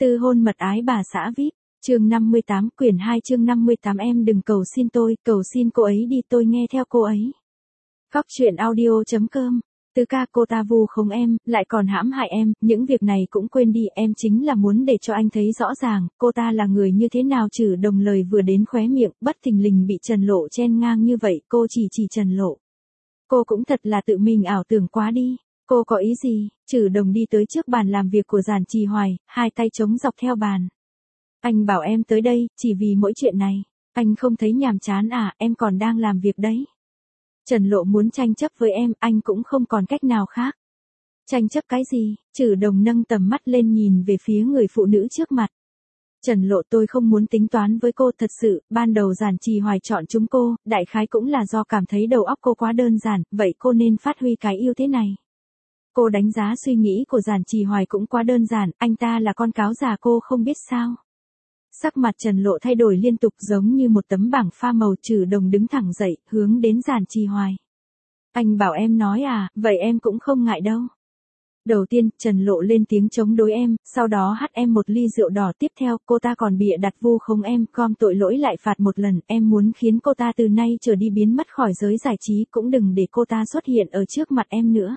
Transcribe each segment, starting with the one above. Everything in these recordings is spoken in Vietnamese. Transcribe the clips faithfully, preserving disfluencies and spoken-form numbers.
Tư hôn mật ái bà xã vê i pê, chương năm mươi tám, quyển hai chương năm mươi tám em đừng cầu xin tôi, cầu xin cô ấy đi tôi nghe theo cô ấy. Khóc chuyện audio chấm com. Tứ ca cô ta vu khống em, lại còn hãm hại em, những việc này cũng quên đi, em chính là muốn để cho anh thấy rõ ràng, cô ta là người như thế nào. Trừ Đồng lời vừa đến khóe miệng, bất thình lình bị Trần Lộ chen ngang như vậy, cô chỉ chỉ Trần Lộ. Cô cũng thật là tự mình ảo tưởng quá đi. Cô có ý gì? Trừ Đồng đi tới trước bàn làm việc của Giản Trì Hoài, hai tay chống dọc theo bàn. Anh bảo em tới đây, chỉ vì mỗi chuyện này. Anh không thấy nhàm chán à, em còn đang làm việc đấy. Trần Lộ muốn tranh chấp với em, anh cũng không còn cách nào khác. Tranh chấp cái gì? Trừ Đồng nâng tầm mắt lên nhìn về phía người phụ nữ trước mặt. Trần Lộ tôi không muốn tính toán với cô thật sự, ban đầu Giản Trì Hoài chọn chúng cô, đại khái cũng là do cảm thấy đầu óc cô quá đơn giản, vậy cô nên phát huy cái ưu thế này. Cô đánh giá suy nghĩ của Giản Trì Hoài cũng quá đơn giản, anh ta là con cáo già cô không biết sao. Sắc mặt Trần Lộ thay đổi liên tục giống như một tấm bảng pha màu. Trừ Đồng đứng thẳng dậy, hướng đến Giản Trì Hoài. Anh bảo em nói à, vậy em cũng không ngại đâu. Đầu tiên, Trần Lộ lên tiếng chống đối em, sau đó hắt em một ly rượu đỏ, tiếp theo, cô ta còn bịa đặt vu khống em, gom tội lỗi lại phạt một lần, em muốn khiến cô ta từ nay trở đi biến mất khỏi giới giải trí, cũng đừng để cô ta xuất hiện ở trước mặt em nữa.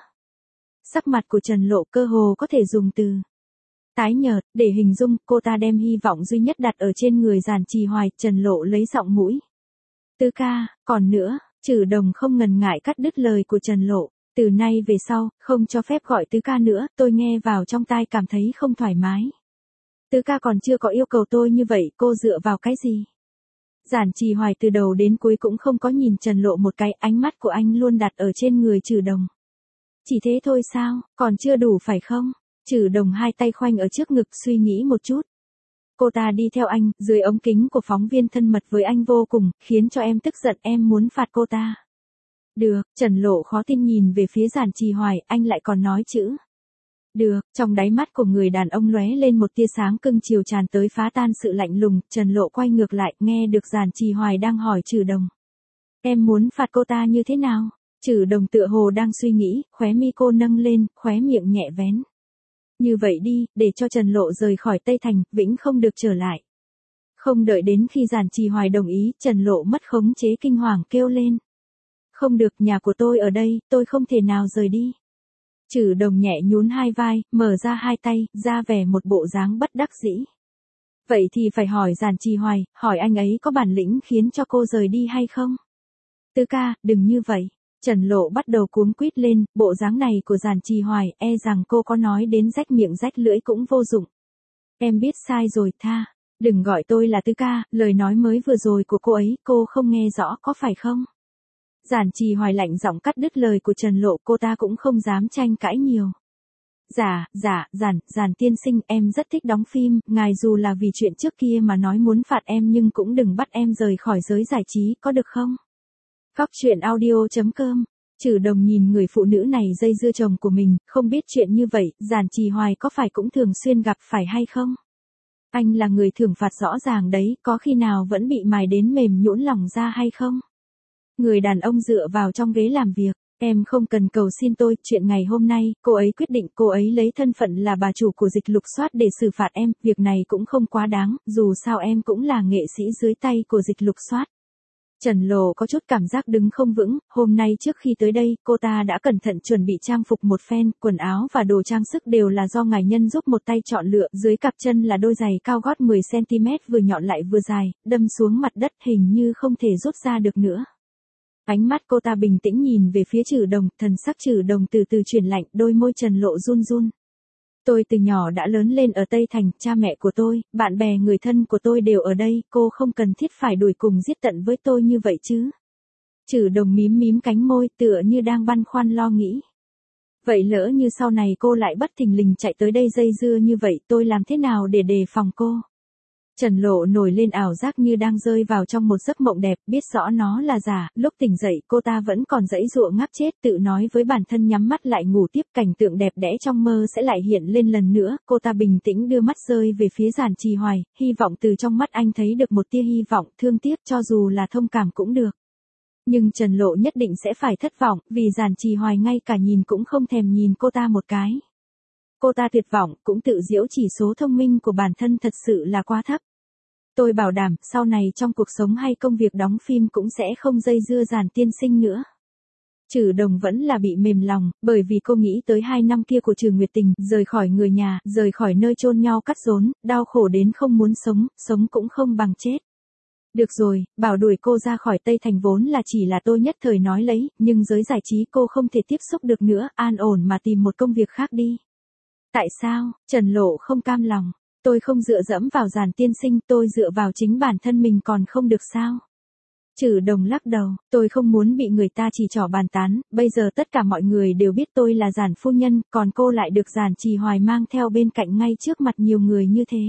Sắc mặt của Trần Lộ cơ hồ có thể dùng từ tái nhợt để hình dung, cô ta đem hy vọng duy nhất đặt ở trên người Giản Trì Hoài. Trần Lộ lấy giọng mũi. Tứ ca, còn nữa, Trừ Đồng không ngần ngại cắt đứt lời của Trần Lộ. Từ nay về sau, không cho phép gọi tứ ca nữa, tôi nghe vào trong tai cảm thấy không thoải mái. Tứ ca còn chưa có yêu cầu tôi như vậy, cô dựa vào cái gì? Giản Trì Hoài từ đầu đến cuối cũng không có nhìn Trần Lộ một cái, ánh mắt của anh luôn đặt ở trên người Trừ Đồng. Chỉ thế thôi sao, còn chưa đủ phải không? Trừ Đồng hai tay khoanh ở trước ngực suy nghĩ một chút. Cô ta đi theo anh, dưới ống kính của phóng viên thân mật với anh vô cùng, khiến cho em tức giận, em muốn phạt cô ta. Được, Trần Lộ khó tin nhìn về phía Giản Trì Hoài, anh lại còn nói chữ. Được, trong đáy mắt của người đàn ông lóe lên một tia sáng cưng chiều tràn tới phá tan sự lạnh lùng. Trần Lộ quay ngược lại, nghe được Giản Trì Hoài đang hỏi Trừ Đồng. Em muốn phạt cô ta như thế nào? Trừ Đồng tựa hồ đang suy nghĩ, khóe mi cô nâng lên, khóe miệng nhẹ vén. Như vậy đi, để cho Trần Lộ rời khỏi Tây Thành, vĩnh không được trở lại. Không đợi đến khi Giản Trì Hoài đồng ý, Trần Lộ mất khống chế kinh hoàng kêu lên. Không được, nhà của tôi ở đây, tôi không thể nào rời đi. Trừ Đồng nhẹ nhún hai vai, mở ra hai tay, ra vẻ một bộ dáng bất đắc dĩ. Vậy thì phải hỏi Giản Trì Hoài, hỏi anh ấy có bản lĩnh khiến cho cô rời đi hay không? Tứ ca, đừng như vậy. Trần Lộ bắt đầu cuống quýt lên, bộ dáng này của Giản Trì Hoài, e rằng cô có nói đến rách miệng rách lưỡi cũng vô dụng. Em biết sai rồi, tha. Đừng gọi tôi là tứ ca, lời nói mới vừa rồi của cô ấy, cô không nghe rõ có phải không? Giản Trì Hoài lạnh giọng cắt đứt lời của Trần Lộ, cô ta cũng không dám tranh cãi nhiều. Dạ, dạ, Giản, Giản tiên sinh, em rất thích đóng phim, ngài dù là vì chuyện trước kia mà nói muốn phạt em nhưng cũng đừng bắt em rời khỏi giới giải trí, có được không? Khóc chuyện audio chấm com. Trừ Đồng nhìn người phụ nữ này dây dưa chồng của mình, không biết chuyện như vậy, Giản Trì Hoài có phải cũng thường xuyên gặp phải hay không? Anh là người thưởng phạt rõ ràng đấy, có khi nào vẫn bị mài đến mềm nhũn lòng ra hay không? Người đàn ông dựa vào trong ghế làm việc, em không cần cầu xin tôi, chuyện ngày hôm nay, cô ấy quyết định, cô ấy lấy thân phận là bà chủ của Dịch Lục Soát để xử phạt em, việc này cũng không quá đáng, dù sao em cũng là nghệ sĩ dưới tay của Dịch Lục Soát. Trần Lộ có chút cảm giác đứng không vững, hôm nay trước khi tới đây, cô ta đã cẩn thận chuẩn bị trang phục một phen, quần áo và đồ trang sức đều là do ngài nhân giúp một tay chọn lựa, dưới cặp chân là đôi giày cao gót mười xăng ti mét vừa nhọn lại vừa dài, đâm xuống mặt đất hình như không thể rút ra được nữa. Ánh mắt cô ta bình tĩnh nhìn về phía Trừ Đồng, thần sắc Trừ Đồng từ từ chuyển lạnh, đôi môi Trần Lộ run run. Tôi từ nhỏ đã lớn lên ở Tây Thành, cha mẹ của tôi, bạn bè người thân của tôi đều ở đây, cô không cần thiết phải đuổi cùng giết tận với tôi như vậy chứ. Trừ Đồng mím mím cánh môi tựa như đang băn khoăn lo nghĩ. Vậy lỡ như sau này cô lại bất thình lình chạy tới đây dây dưa như vậy, tôi làm thế nào để đề phòng cô? Trần Lộ nổi lên ảo giác như đang rơi vào trong một giấc mộng đẹp, biết rõ nó là giả, lúc tỉnh dậy cô ta vẫn còn giãy giụa ngáp chết, tự nói với bản thân nhắm mắt lại ngủ tiếp, cảnh tượng đẹp đẽ trong mơ sẽ lại hiện lên lần nữa, cô ta bình tĩnh đưa mắt rơi về phía Giản Trì Hoài, hy vọng từ trong mắt anh thấy được một tia hy vọng, thương tiếc cho dù là thông cảm cũng được. Nhưng Trần Lộ nhất định sẽ phải thất vọng, vì Giản Trì Hoài ngay cả nhìn cũng không thèm nhìn cô ta một cái. Cô ta tuyệt vọng, cũng tự giễu chỉ số thông minh của bản thân thật sự là quá thấp. Tôi bảo đảm, sau này trong cuộc sống hay công việc đóng phim cũng sẽ không dây dưa Giản tiên sinh nữa. Trừ Đồng vẫn là bị mềm lòng, bởi vì cô nghĩ tới hai năm kia của Trừ Nguyệt Tình, rời khỏi người nhà, rời khỏi nơi chôn nhau cắt rốn, đau khổ đến không muốn sống, sống cũng không bằng chết. Được rồi, bảo đuổi cô ra khỏi Tây Thành vốn là chỉ là tôi nhất thời nói lấy, nhưng giới giải trí cô không thể tiếp xúc được nữa, an ổn mà tìm một công việc khác đi. Tại sao? Trần Lộ không cam lòng. Tôi không dựa dẫm vào Giản tiên sinh, tôi dựa vào chính bản thân mình còn không được sao? Trừ Đồng lắc đầu, tôi không muốn bị người ta chỉ trỏ bàn tán, bây giờ tất cả mọi người đều biết tôi là Giản phu nhân, còn cô lại được Giản Trì Hoài mang theo bên cạnh ngay trước mặt nhiều người như thế.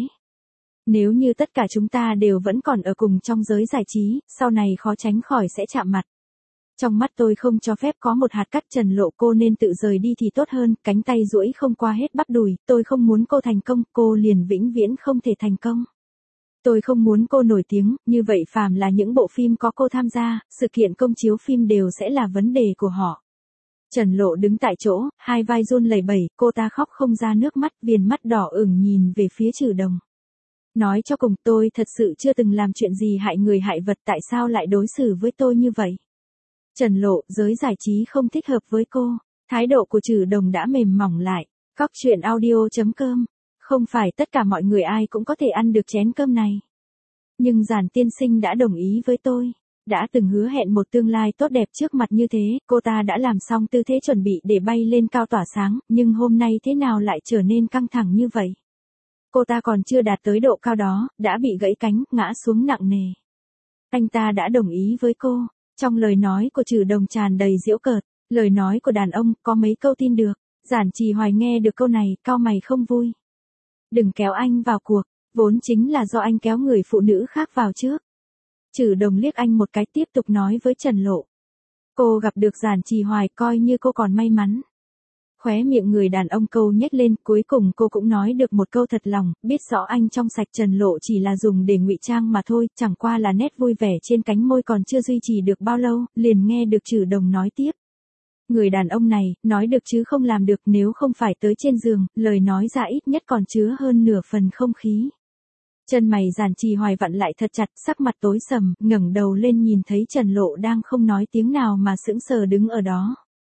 Nếu như tất cả chúng ta đều vẫn còn ở cùng trong giới giải trí, sau này khó tránh khỏi sẽ chạm mặt. Trong mắt tôi không cho phép có một hạt cát. Trần Lộ, cô nên tự rời đi thì tốt hơn, cánh tay duỗi không qua hết bắp đùi, tôi không muốn cô thành công, cô liền vĩnh viễn không thể thành công. Tôi không muốn cô nổi tiếng, như vậy phàm là những bộ phim có cô tham gia, sự kiện công chiếu phim đều sẽ là vấn đề của họ. Trần Lộ đứng tại chỗ, hai vai run lẩy bẩy, cô ta khóc không ra nước mắt, viền mắt đỏ ửng nhìn về phía Trừ Đồng. Nói cho cùng, tôi thật sự chưa từng làm chuyện gì hại người hại vật, tại sao lại đối xử với tôi như vậy? Trần Lộ, giới giải trí không thích hợp với cô. Thái độ của Trừ Đồng đã mềm mỏng lại. Cóc truyện audio chấm com. Không phải tất cả mọi người ai cũng có thể ăn được chén cơm này. Nhưng Giản tiên sinh đã đồng ý với tôi. Đã từng hứa hẹn một tương lai tốt đẹp trước mặt như thế, cô ta đã làm xong tư thế chuẩn bị để bay lên cao tỏa sáng, nhưng hôm nay thế nào lại trở nên căng thẳng như vậy? Cô ta còn chưa đạt tới độ cao đó, đã bị gãy cánh, ngã xuống nặng nề. Anh ta đã đồng ý với cô. Trong lời nói của Trừ Đồng tràn đầy giễu cợt, lời nói của đàn ông, có mấy câu tin được. Giản Trì Hoài nghe được câu này, cau mày không vui. Đừng kéo anh vào cuộc, vốn chính là do anh kéo người phụ nữ khác vào trước. Trừ Đồng liếc anh một cái, tiếp tục nói với Trần Lộ. Cô gặp được Giản Trì Hoài, coi như cô còn may mắn. Khóe miệng người đàn ông câu nhếch lên, cuối cùng cô cũng nói được một câu thật lòng, biết rõ anh trong sạch. Trần Lộ chỉ là dùng để ngụy trang mà thôi, chẳng qua là nét vui vẻ trên cánh môi còn chưa duy trì được bao lâu, liền nghe được Trừ Đồng nói tiếp. Người đàn ông này, nói được chứ không làm được, nếu không phải tới trên giường, lời nói ra ít nhất còn chứa hơn nửa phần không khí. Chân mày Giản Trì Hoài vặn lại thật chặt, sắc mặt tối sầm, ngẩng đầu lên nhìn thấy Trần Lộ đang không nói tiếng nào mà sững sờ đứng ở đó.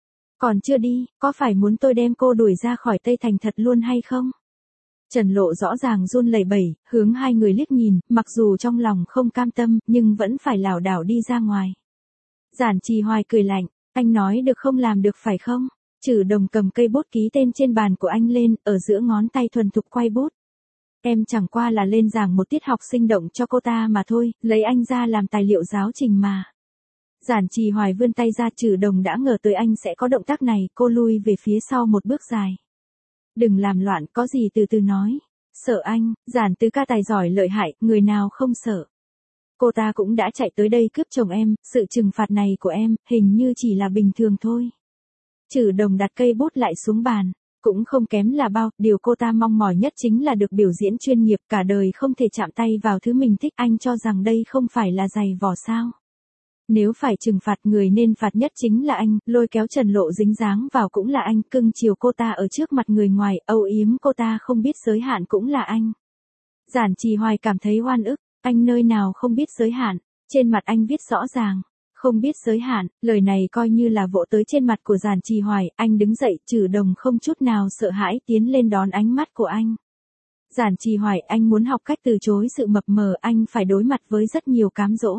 Còn chưa đi, có phải muốn tôi đem cô đuổi ra khỏi Tây Thành thật luôn hay không? Trần Lộ rõ ràng run lẩy bẩy, hướng hai người liếc nhìn, mặc dù trong lòng không cam tâm, nhưng vẫn phải lảo đảo đi ra ngoài. Giản Trì Hoài cười lạnh, anh nói được không làm được phải không? Trừ Đồng cầm cây bút ký tên trên bàn của anh lên, ở giữa ngón tay thuần thục quay bút. Em chẳng qua là lên giảng một tiết học sinh động cho cô ta mà thôi, lấy anh ra làm tài liệu giáo trình mà. Giản Trì Hoài vươn tay ra. Trừ Đồng đã ngờ tới anh sẽ có động tác này, cô lui về phía sau một bước dài. Đừng làm loạn, có gì từ từ nói. Sợ anh? Giản tứ ca tài giỏi lợi hại, người nào không sợ. Cô ta cũng đã chạy tới đây cướp chồng em, sự trừng phạt này của em, hình như chỉ là bình thường thôi. Trừ Đồng đặt cây bút lại xuống bàn. Cũng không kém là bao, điều cô ta mong mỏi nhất chính là được biểu diễn chuyên nghiệp, cả đời không thể chạm tay vào thứ mình thích. Anh cho rằng đây không phải là giày vò sao? Nếu phải trừng phạt, người nên phạt nhất chính là anh, lôi kéo Trần Lộ dính dáng vào cũng là anh, cưng chiều cô ta ở trước mặt người ngoài, âu yếm cô ta không biết giới hạn cũng là anh. Giản Trì Hoài cảm thấy oan ức, anh nơi nào không biết giới hạn, trên mặt anh viết rõ ràng, không biết giới hạn, lời này coi như là vỗ tới trên mặt của Giản Trì Hoài. Anh đứng dậy, Trừ Đồng không chút nào sợ hãi tiến lên đón ánh mắt của anh. Giản Trì Hoài, anh muốn học cách từ chối sự mập mờ, anh phải đối mặt với rất nhiều cám dỗ.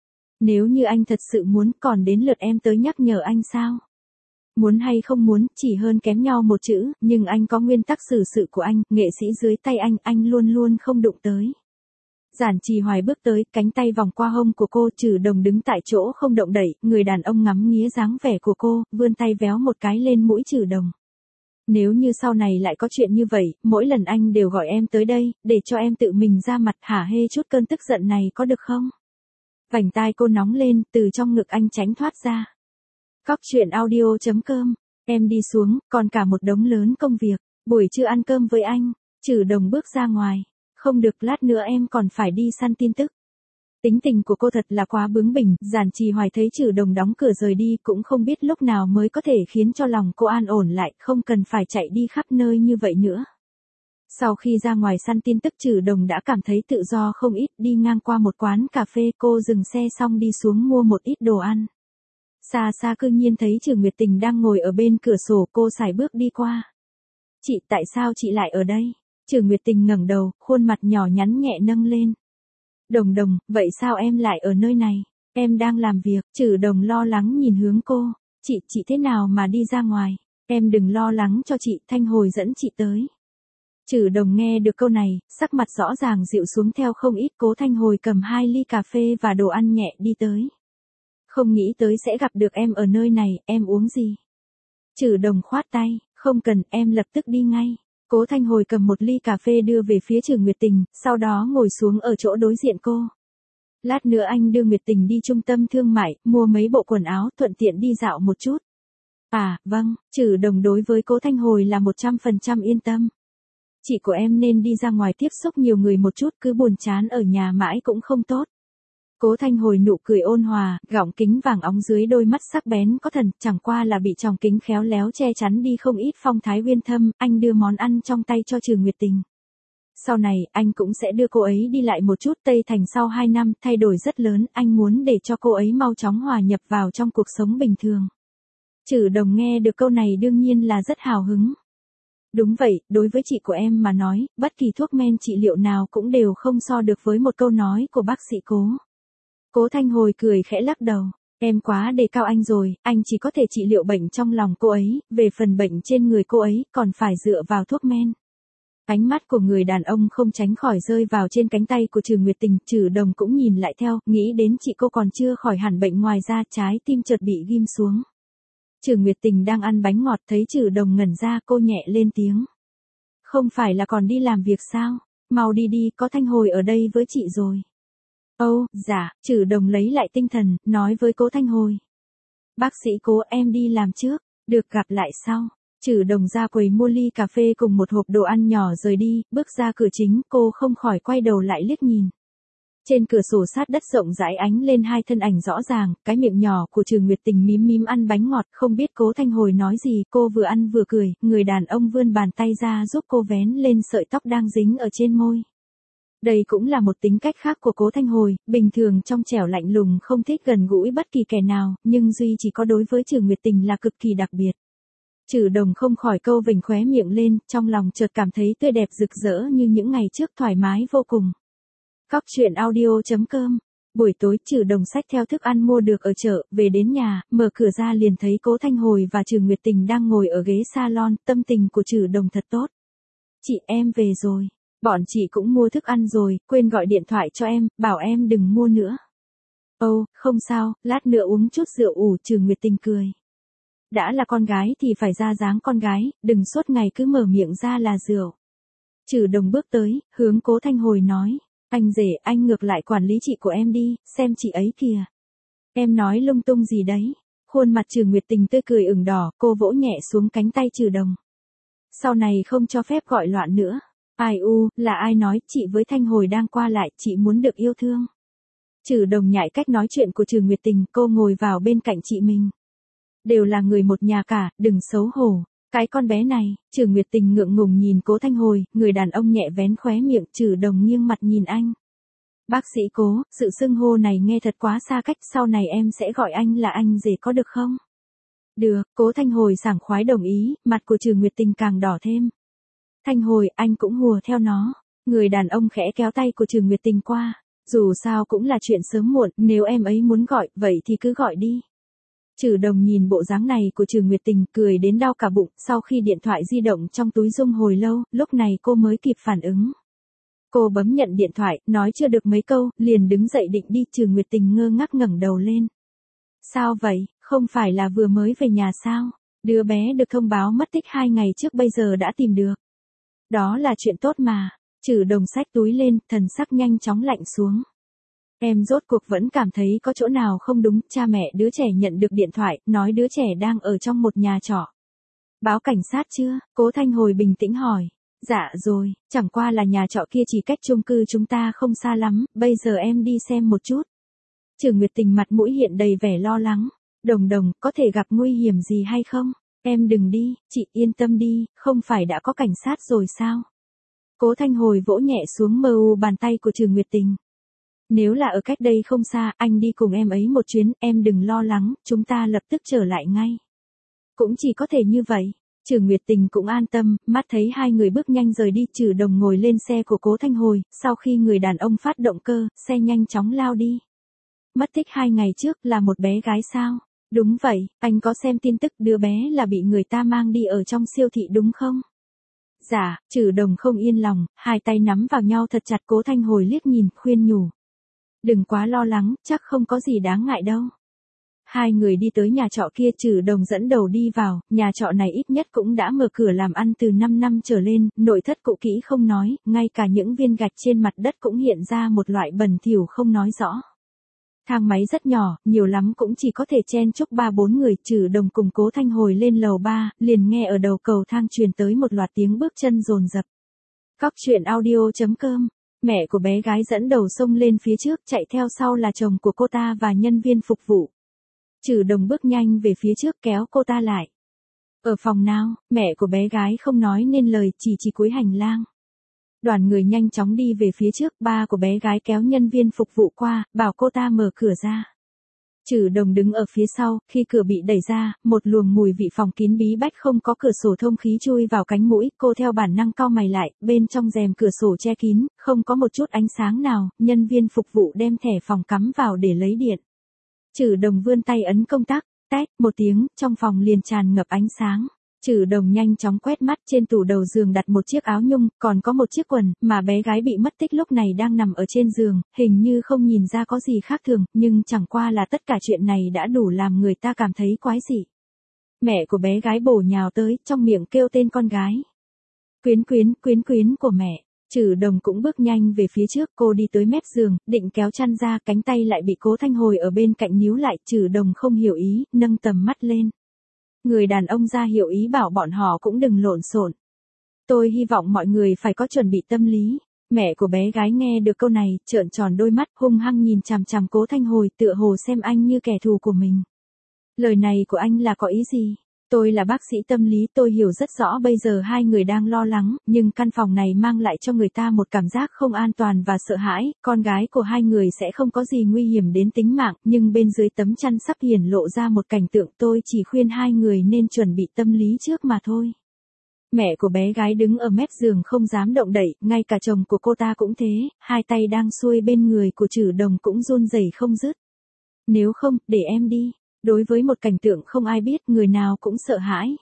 Nếu như anh thật sự muốn, còn đến lượt em tới nhắc nhở anh sao? Muốn hay không muốn, chỉ hơn kém nhau một chữ, nhưng anh có nguyên tắc xử sự của anh, nghệ sĩ dưới tay anh, anh luôn luôn không đụng tới. Giản Trì Hoài bước tới, cánh tay vòng qua hông của cô. Trừ Đồng đứng tại chỗ không động đậy, người đàn ông ngắm nghía dáng vẻ của cô, vươn tay véo một cái lên mũi Trừ Đồng. Nếu như sau này lại có chuyện như vậy, mỗi lần anh đều gọi em tới đây, để cho em tự mình ra mặt hả hê chút cơn tức giận này có được không? Vành tai cô nóng lên, từ trong ngực anh tránh thoát ra. Cóc truyện audio chấm com, em đi xuống, còn cả một đống lớn công việc, buổi trưa ăn cơm với anh. Trừ Đồng bước ra ngoài. Không được, lát nữa em còn phải đi săn tin tức. Tính tình của cô thật là quá bướng bỉnh, Giản Trì Hoài thấy Trử Đồng đóng cửa rời đi cũng không biết lúc nào mới có thể khiến cho lòng cô an ổn lại, không cần phải chạy đi khắp nơi như vậy nữa. Sau khi ra ngoài săn tin tức Trử Đồng đã cảm thấy tự do không ít, đi ngang qua một quán cà phê cô dừng xe xong đi xuống mua một ít đồ ăn. Xa xa cư nhiên thấy Trử Nguyệt Tình đang ngồi ở bên cửa sổ, cô sải bước đi qua. Chị, tại sao chị lại ở đây? Trử Nguyệt Tình ngẩng đầu, khuôn mặt nhỏ nhắn nhẹ nâng lên. Đồng Đồng, vậy sao em lại ở nơi này? Em đang làm việc. Trử Đồng lo lắng nhìn hướng cô. Chị, chị thế nào mà đi ra ngoài? Em đừng lo lắng cho chị, Thanh Hồi dẫn chị tới. Trử Đồng nghe được câu này, sắc mặt rõ ràng dịu xuống theo không ít. Cố Thanh Hồi cầm hai ly cà phê và đồ ăn nhẹ đi tới. Không nghĩ tới sẽ gặp được em ở nơi này, em uống gì? Trử Đồng khoát tay, không cần, em lập tức đi ngay. Cố Thanh Hồi cầm một ly cà phê đưa về phía Trử Nguyệt Tình, sau đó ngồi xuống ở chỗ đối diện cô. Lát nữa anh đưa Nguyệt Tình đi trung tâm thương mại, mua mấy bộ quần áo, thuận tiện đi dạo một chút. À, vâng, Trử Đồng đối với Cố Thanh Hồi là một trăm phần trăm yên tâm. Chị của em nên đi ra ngoài tiếp xúc nhiều người một chút, cứ buồn chán ở nhà mãi cũng không tốt. Cố Thanh Hồi nụ cười ôn hòa, gọng kính vàng óng dưới đôi mắt sắc bén có thần, chẳng qua là bị tròng kính khéo léo che chắn đi không ít phong thái uyên thâm. Anh đưa món ăn trong tay cho Trử Nguyệt Tình. Sau này, anh cũng sẽ đưa cô ấy đi lại một chút. Tây Thành sau hai năm, thay đổi rất lớn, anh muốn để cho cô ấy mau chóng hòa nhập vào trong cuộc sống bình thường. Trử Đồng nghe được câu này đương nhiên là rất hào hứng. Đúng vậy, đối với chị của em mà nói, bất kỳ thuốc men trị liệu nào cũng đều không so được với một câu nói của bác sĩ Cố. Cố Thanh Hồi cười khẽ lắc đầu. Em quá đề cao anh rồi, anh chỉ có thể trị liệu bệnh trong lòng cô ấy, về phần bệnh trên người cô ấy, còn phải dựa vào thuốc men. Ánh mắt của người đàn ông không tránh khỏi rơi vào trên cánh tay của Trử Nguyệt Tình, Trử Đồng cũng nhìn lại theo, nghĩ đến chị cô còn chưa khỏi hẳn bệnh ngoài ra, trái tim chợt bị ghim xuống. Trử Nguyệt Tình đang ăn bánh ngọt thấy Trử Đồng ngẩn ra, cô nhẹ lên tiếng. Không phải là còn đi làm việc sao? Mau đi đi, có Thanh Hồi ở đây với chị rồi. Ồ, dạ, Trử Đồng lấy lại tinh thần, nói với Cố Thanh Hồi. Bác sĩ Cố, em đi làm trước, được gặp lại sau. Trử Đồng ra quầy mua ly cà phê cùng một hộp đồ ăn nhỏ rời đi, bước ra cửa chính, cô không khỏi quay đầu lại liếc nhìn. Trên cửa sổ sát đất rộng rãi ánh lên hai thân ảnh rõ ràng, cái miệng nhỏ của Trử Nguyệt Tình mím mím ăn bánh ngọt, không biết Cố Thanh Hồi nói gì, cô vừa ăn vừa cười, người đàn ông vươn bàn tay ra giúp cô vén lên sợi tóc đang dính ở trên môi. Đây cũng là một tính cách khác của Cố Thanh Hồi, bình thường trong trẻo lạnh lùng không thích gần gũi bất kỳ kẻ nào, nhưng duy chỉ có đối với Trử Nguyệt Tình là cực kỳ đặc biệt. Trử Đồng không khỏi câu vểnh khóe miệng lên, trong lòng chợt cảm thấy tươi đẹp rực rỡ như những ngày trước, thoải mái vô cùng. Góc truyện audio chấm com. Buổi tối Trử Đồng xách theo thức ăn mua được ở chợ, về đến nhà, mở cửa ra liền thấy Cố Thanh Hồi và Trử Nguyệt Tình đang ngồi ở ghế salon, tâm tình của Trử Đồng thật tốt. Chị, em về rồi. Bọn chị cũng mua thức ăn rồi, quên gọi điện thoại cho em, bảo em đừng mua nữa. Ồ, không sao, lát nữa uống chút rượu ủ, Trử Nguyệt Tình cười. Đã là con gái thì phải ra dáng con gái, đừng suốt ngày cứ mở miệng ra là rượu. Trử Đồng bước tới, hướng Cố Thanh Hồi nói. Anh rể, anh ngược lại quản lý chị của em đi, xem chị ấy kìa. Em nói lung tung gì đấy? Khuôn mặt Trử Nguyệt Tình tươi cười ửng đỏ, cô vỗ nhẹ xuống cánh tay Trử Đồng. Sau này không cho phép gọi loạn nữa. Ai u, là ai nói, chị với Thanh Hồi đang qua lại, chị muốn được yêu thương. Trử Đồng nhại cách nói chuyện của Trử Nguyệt Tình, cô ngồi vào bên cạnh chị mình. Đều là người một nhà cả, đừng xấu hổ. Cái con bé này, Trử Nguyệt Tình ngượng ngùng nhìn Cố Thanh Hồi, người đàn ông nhẹ vén khóe miệng, Trử Đồng nghiêng mặt nhìn anh. Bác sĩ Cố, sự xưng hô này nghe thật quá xa cách, sau này em sẽ gọi anh là anh rể có được không? Được, Cố Thanh Hồi sảng khoái đồng ý, mặt của Trử Nguyệt Tình càng đỏ thêm. Thanh Hồi, anh cũng hùa theo nó. Người đàn ông khẽ kéo tay của Trử Nguyệt Tình qua. Dù sao cũng là chuyện sớm muộn, nếu em ấy muốn gọi, vậy thì cứ gọi đi. Trử Đồng nhìn bộ dáng này của Trử Nguyệt Tình, cười đến đau cả bụng, sau khi điện thoại di động trong túi rung hồi lâu, lúc này cô mới kịp phản ứng. Cô bấm nhận điện thoại, nói chưa được mấy câu, liền đứng dậy định đi, Trử Nguyệt Tình ngơ ngác ngẩng đầu lên. Sao vậy, không phải là vừa mới về nhà sao? Đứa bé được thông báo mất tích hai ngày trước bây giờ đã tìm được. Đó là chuyện tốt mà. Trử Đồng xách túi lên, thần sắc nhanh chóng lạnh xuống. Em rốt cuộc vẫn cảm thấy có chỗ nào không đúng, cha mẹ đứa trẻ nhận được điện thoại, nói đứa trẻ đang ở trong một nhà trọ. Báo cảnh sát chưa? Cố Thanh Hồi bình tĩnh hỏi. Dạ rồi, chẳng qua là nhà trọ kia chỉ cách chung cư chúng ta không xa lắm, bây giờ em đi xem một chút. Trừ Nguyệt Tình mặt mũi hiện đầy vẻ lo lắng. Đồng Đồng, có thể gặp nguy hiểm gì hay không? Em đừng đi, chị yên tâm đi, không phải đã có cảnh sát rồi sao? Cố Thanh Hồi vỗ nhẹ xuống mờ u bàn tay của Trừ Nguyệt Tình. Nếu là ở cách đây không xa, anh đi cùng em ấy một chuyến, em đừng lo lắng, chúng ta lập tức trở lại ngay. Cũng chỉ có thể như vậy. Trừ Nguyệt Tình cũng an tâm, mắt thấy hai người bước nhanh rời đi, Trừ Đồng ngồi lên xe của Cố Thanh Hồi, sau khi người đàn ông phát động cơ, xe nhanh chóng lao đi. Mất tích hai ngày trước là một bé gái sao? Đúng vậy, anh có xem tin tức đứa bé là bị người ta mang đi ở trong siêu thị đúng không? Dạ, Trừ Đồng không yên lòng, hai tay nắm vào nhau thật chặt. Cố Thanh Hồi liếc nhìn, khuyên nhủ. Đừng quá lo lắng, chắc không có gì đáng ngại đâu. Hai người đi tới nhà trọ kia, Trừ Đồng dẫn đầu đi vào, nhà trọ này ít nhất cũng đã mở cửa làm ăn từ năm năm trở lên, nội thất cũ kỹ không nói, ngay cả những viên gạch trên mặt đất cũng hiện ra một loại bẩn thỉu không nói rõ. Thang máy rất nhỏ, nhiều lắm cũng chỉ có thể chen chúc ba bốn người. Trừ Đồng cùng Cố Thanh Hồi lên lầu ba, liền nghe ở đầu cầu thang truyền tới một loạt tiếng bước chân dồn dập. Cóc truyện audio chấm com. Mẹ của bé gái dẫn đầu xông lên phía trước, chạy theo sau là chồng của cô ta và nhân viên phục vụ. Trừ Đồng bước nhanh về phía trước kéo cô ta lại. Ở phòng nào? Mẹ của bé gái không nói nên lời, chỉ chỉ cuối hành lang. Đoàn người nhanh chóng đi về phía trước, ba của bé gái kéo nhân viên phục vụ qua, bảo cô ta mở cửa ra. Trừ Đồng đứng ở phía sau, khi cửa bị đẩy ra, một luồng mùi vị phòng kín bí bách không có cửa sổ thông khí chui vào cánh mũi, cô theo bản năng cau mày lại, bên trong rèm cửa sổ che kín, không có một chút ánh sáng nào, nhân viên phục vụ đem thẻ phòng cắm vào để lấy điện. Trừ Đồng vươn tay ấn công tắc, tách, một tiếng, trong phòng liền tràn ngập ánh sáng. Trừ Đồng nhanh chóng quét mắt, trên tủ đầu giường đặt một chiếc áo nhung, còn có một chiếc quần, mà bé gái bị mất tích lúc này đang nằm ở trên giường, hình như không nhìn ra có gì khác thường, nhưng chẳng qua là tất cả chuyện này đã đủ làm người ta cảm thấy quái dị. Mẹ của bé gái bổ nhào tới, trong miệng kêu tên con gái. Quyến quyến, quyến quyến của mẹ. Trừ Đồng cũng bước nhanh về phía trước, cô đi tới mép giường, định kéo chăn ra, cánh tay lại bị Cố Thanh Hồi ở bên cạnh níu lại. Trừ Đồng không hiểu ý, nâng tầm mắt lên. Người đàn ông ra hiệu ý bảo bọn họ cũng đừng lộn xộn. Tôi hy vọng mọi người phải có chuẩn bị tâm lý. Mẹ của bé gái nghe được câu này, trợn tròn đôi mắt, hung hăng nhìn chằm chằm Cố Thanh Hồi, tựa hồ xem anh như kẻ thù của mình. Lời này của anh là có ý gì? Tôi là bác sĩ tâm lý, tôi hiểu rất rõ bây giờ hai người đang lo lắng, nhưng căn phòng này mang lại cho người ta một cảm giác không an toàn và sợ hãi, con gái của hai người sẽ không có gì nguy hiểm đến tính mạng, nhưng bên dưới tấm chăn sắp hiển lộ ra một cảnh tượng, tôi chỉ khuyên hai người nên chuẩn bị tâm lý trước mà thôi. Mẹ của bé gái đứng ở mép giường không dám động đậy, ngay cả chồng của cô ta cũng thế, hai tay đang xuôi bên người của Trừ Đồng cũng run rẩy không dứt. Nếu không, để em đi. Đối với một cảnh tượng không ai biết, người nào cũng sợ hãi.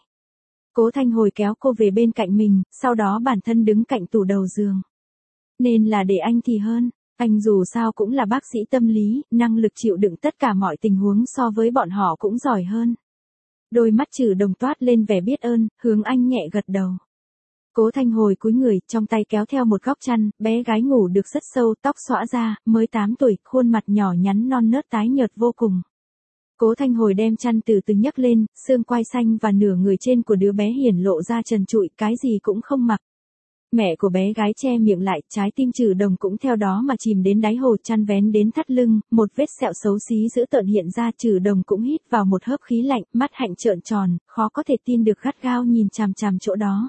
Cố Thanh Hồi kéo cô về bên cạnh mình, sau đó bản thân đứng cạnh tủ đầu giường. Nên là để anh thì hơn, anh dù sao cũng là bác sĩ tâm lý, năng lực chịu đựng tất cả mọi tình huống so với bọn họ cũng giỏi hơn. Đôi mắt Trừ Đồng toát lên vẻ biết ơn, hướng anh nhẹ gật đầu. Cố Thanh Hồi cúi người, trong tay kéo theo một góc chăn, bé gái ngủ được rất sâu, tóc xõa ra, mới tám tuổi, khuôn mặt nhỏ nhắn non nớt tái nhợt vô cùng. Cố Thanh Hồi đem chăn từ từ nhấc lên, xương quai xanh và nửa người trên của đứa bé hiển lộ ra trần trụi, cái gì cũng không mặc. Mẹ của bé gái che miệng lại, trái tim Trừ Đồng cũng theo đó mà chìm đến đáy hồ, chăn vén đến thắt lưng, một vết sẹo xấu xí dữ tợn hiện ra. Trừ Đồng cũng hít vào một hớp khí lạnh, mắt hạnh trợn tròn, khó có thể tin được gắt gao nhìn chằm chằm chỗ đó.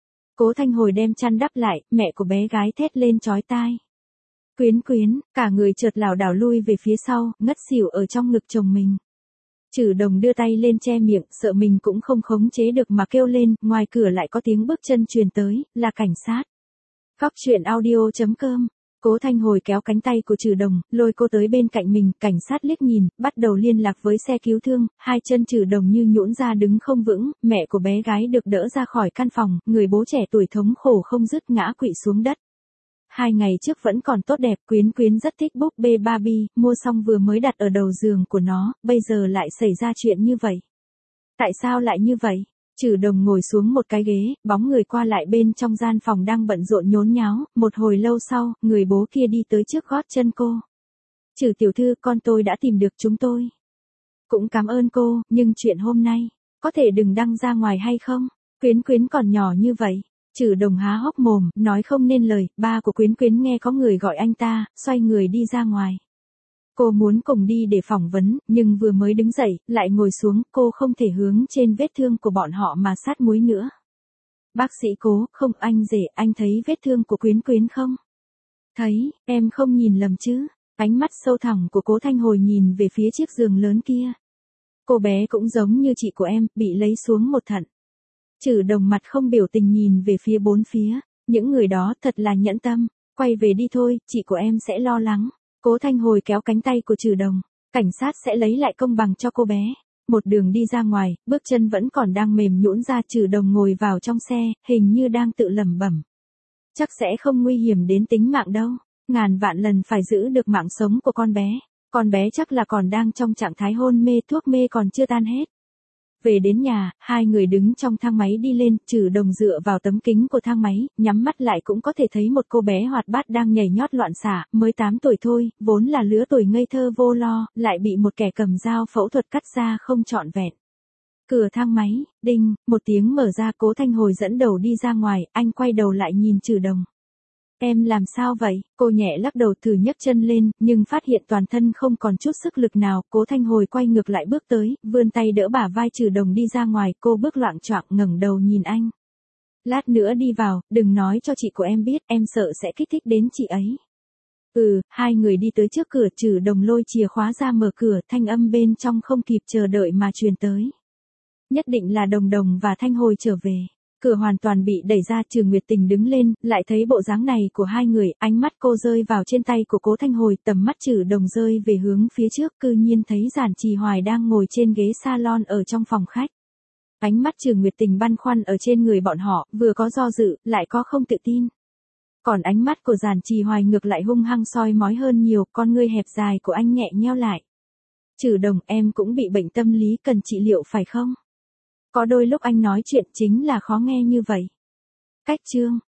Cố Thanh Hồi đem chăn đắp lại, mẹ của bé gái thét lên chói tai. Quyến quyến, cả người chợt lảo đảo lui về phía sau, ngất xỉu ở trong ngực chồng mình. Trừ Đồng đưa tay lên che miệng, sợ mình cũng không khống chế được mà kêu lên, ngoài cửa lại có tiếng bước chân truyền tới, là cảnh sát. Cóc truyện audio chấm com. Cố Thanh Hồi kéo cánh tay của Trừ Đồng, lôi cô tới bên cạnh mình, cảnh sát liếc nhìn, bắt đầu liên lạc với xe cứu thương, hai chân Trừ Đồng như nhũn ra đứng không vững, mẹ của bé gái được đỡ ra khỏi căn phòng, người bố trẻ tuổi thống khổ không dứt ngã quỵ xuống đất. Hai ngày trước vẫn còn tốt đẹp, Quyến Quyến rất thích búp bê Barbie, mua xong vừa mới đặt ở đầu giường của nó, bây giờ lại xảy ra chuyện như vậy. Tại sao lại như vậy? Trừ Đồng ngồi xuống một cái ghế, bóng người qua lại bên trong gian phòng đang bận rộn nhốn nháo, một hồi lâu sau, người bố kia đi tới trước gót chân cô. Trừ tiểu thư, con tôi đã tìm được chúng tôi. Cũng cảm ơn cô, nhưng chuyện hôm nay, có thể đừng đăng ra ngoài hay không? Quyến Quyến còn nhỏ như vậy. Trừ Đồng há hốc mồm, nói không nên lời, ba của Quyến Quyến nghe có người gọi anh ta, xoay người đi ra ngoài. Cô muốn cùng đi để phỏng vấn, nhưng vừa mới đứng dậy, lại ngồi xuống, cô không thể hướng trên vết thương của bọn họ mà sát muối nữa. Bác sĩ Cố, không anh rể, anh thấy vết thương của Quyến Quyến không? Thấy, em không nhìn lầm chứ? Ánh mắt sâu thẳm của Cố Thanh Hồi nhìn về phía chiếc giường lớn kia. Cô bé cũng giống như chị của em, bị lấy xuống một thận. Trừ Đồng mặt không biểu tình nhìn về phía bốn phía, những người đó thật là nhẫn tâm, quay về đi thôi, chị của em sẽ lo lắng. Cố Thanh Hồi kéo cánh tay của Trừ Đồng, cảnh sát sẽ lấy lại công bằng cho cô bé. Một đường đi ra ngoài, bước chân vẫn còn đang mềm nhũn ra. Trừ Đồng ngồi vào trong xe, hình như đang tự lẩm bẩm. Chắc sẽ không nguy hiểm đến tính mạng đâu, ngàn vạn lần phải giữ được mạng sống của con bé. Con bé chắc là còn đang trong trạng thái hôn mê, thuốc mê còn chưa tan hết. Về đến nhà, hai người đứng trong thang máy đi lên, Trừ Đồng dựa vào tấm kính của thang máy, nhắm mắt lại cũng có thể thấy một cô bé hoạt bát đang nhảy nhót loạn xạ, mới tám tuổi thôi, vốn là lứa tuổi ngây thơ vô lo, lại bị một kẻ cầm dao phẫu thuật cắt ra không trọn vẹn. Cửa thang máy, đinh, một tiếng mở ra. Cố Thanh Hồi dẫn đầu đi ra ngoài, anh quay đầu lại nhìn Trừ Đồng. Em làm sao vậy? Cô nhẹ lắc đầu thử nhấc chân lên, nhưng phát hiện toàn thân không còn chút sức lực nào. Cố Thanh Hồi quay ngược lại bước tới, vươn tay đỡ bả vai Trừ Đồng đi ra ngoài. Cô bước loạng choạng ngẩng đầu nhìn anh. Lát nữa đi vào, đừng nói cho chị của em biết, em sợ sẽ kích thích đến chị ấy. Ừ, hai người đi tới trước cửa. Trừ Đồng lôi chìa khóa ra mở cửa, thanh âm bên trong không kịp chờ đợi mà truyền tới. Nhất định là Đồng Đồng và Thanh Hồi trở về. Cửa hoàn toàn bị đẩy ra. Trừ Nguyệt Tình đứng lên, lại thấy bộ dáng này của hai người, ánh mắt cô rơi vào trên tay của Cố Thanh Hồi, tầm mắt Trừ Đồng rơi về hướng phía trước, cư nhiên thấy Giản Trì Hoài đang ngồi trên ghế salon ở trong phòng khách. Ánh mắt Trừ Nguyệt Tình băn khoăn ở trên người bọn họ, vừa có do dự, lại có không tự tin. Còn ánh mắt của Giản Trì Hoài ngược lại hung hăng soi mói hơn nhiều, con ngươi hẹp dài của anh nhẹ nheo lại. Trừ Đồng, em cũng bị bệnh tâm lý, cần trị liệu phải không? Có đôi lúc anh nói chuyện chính là khó nghe như vậy. Cách chương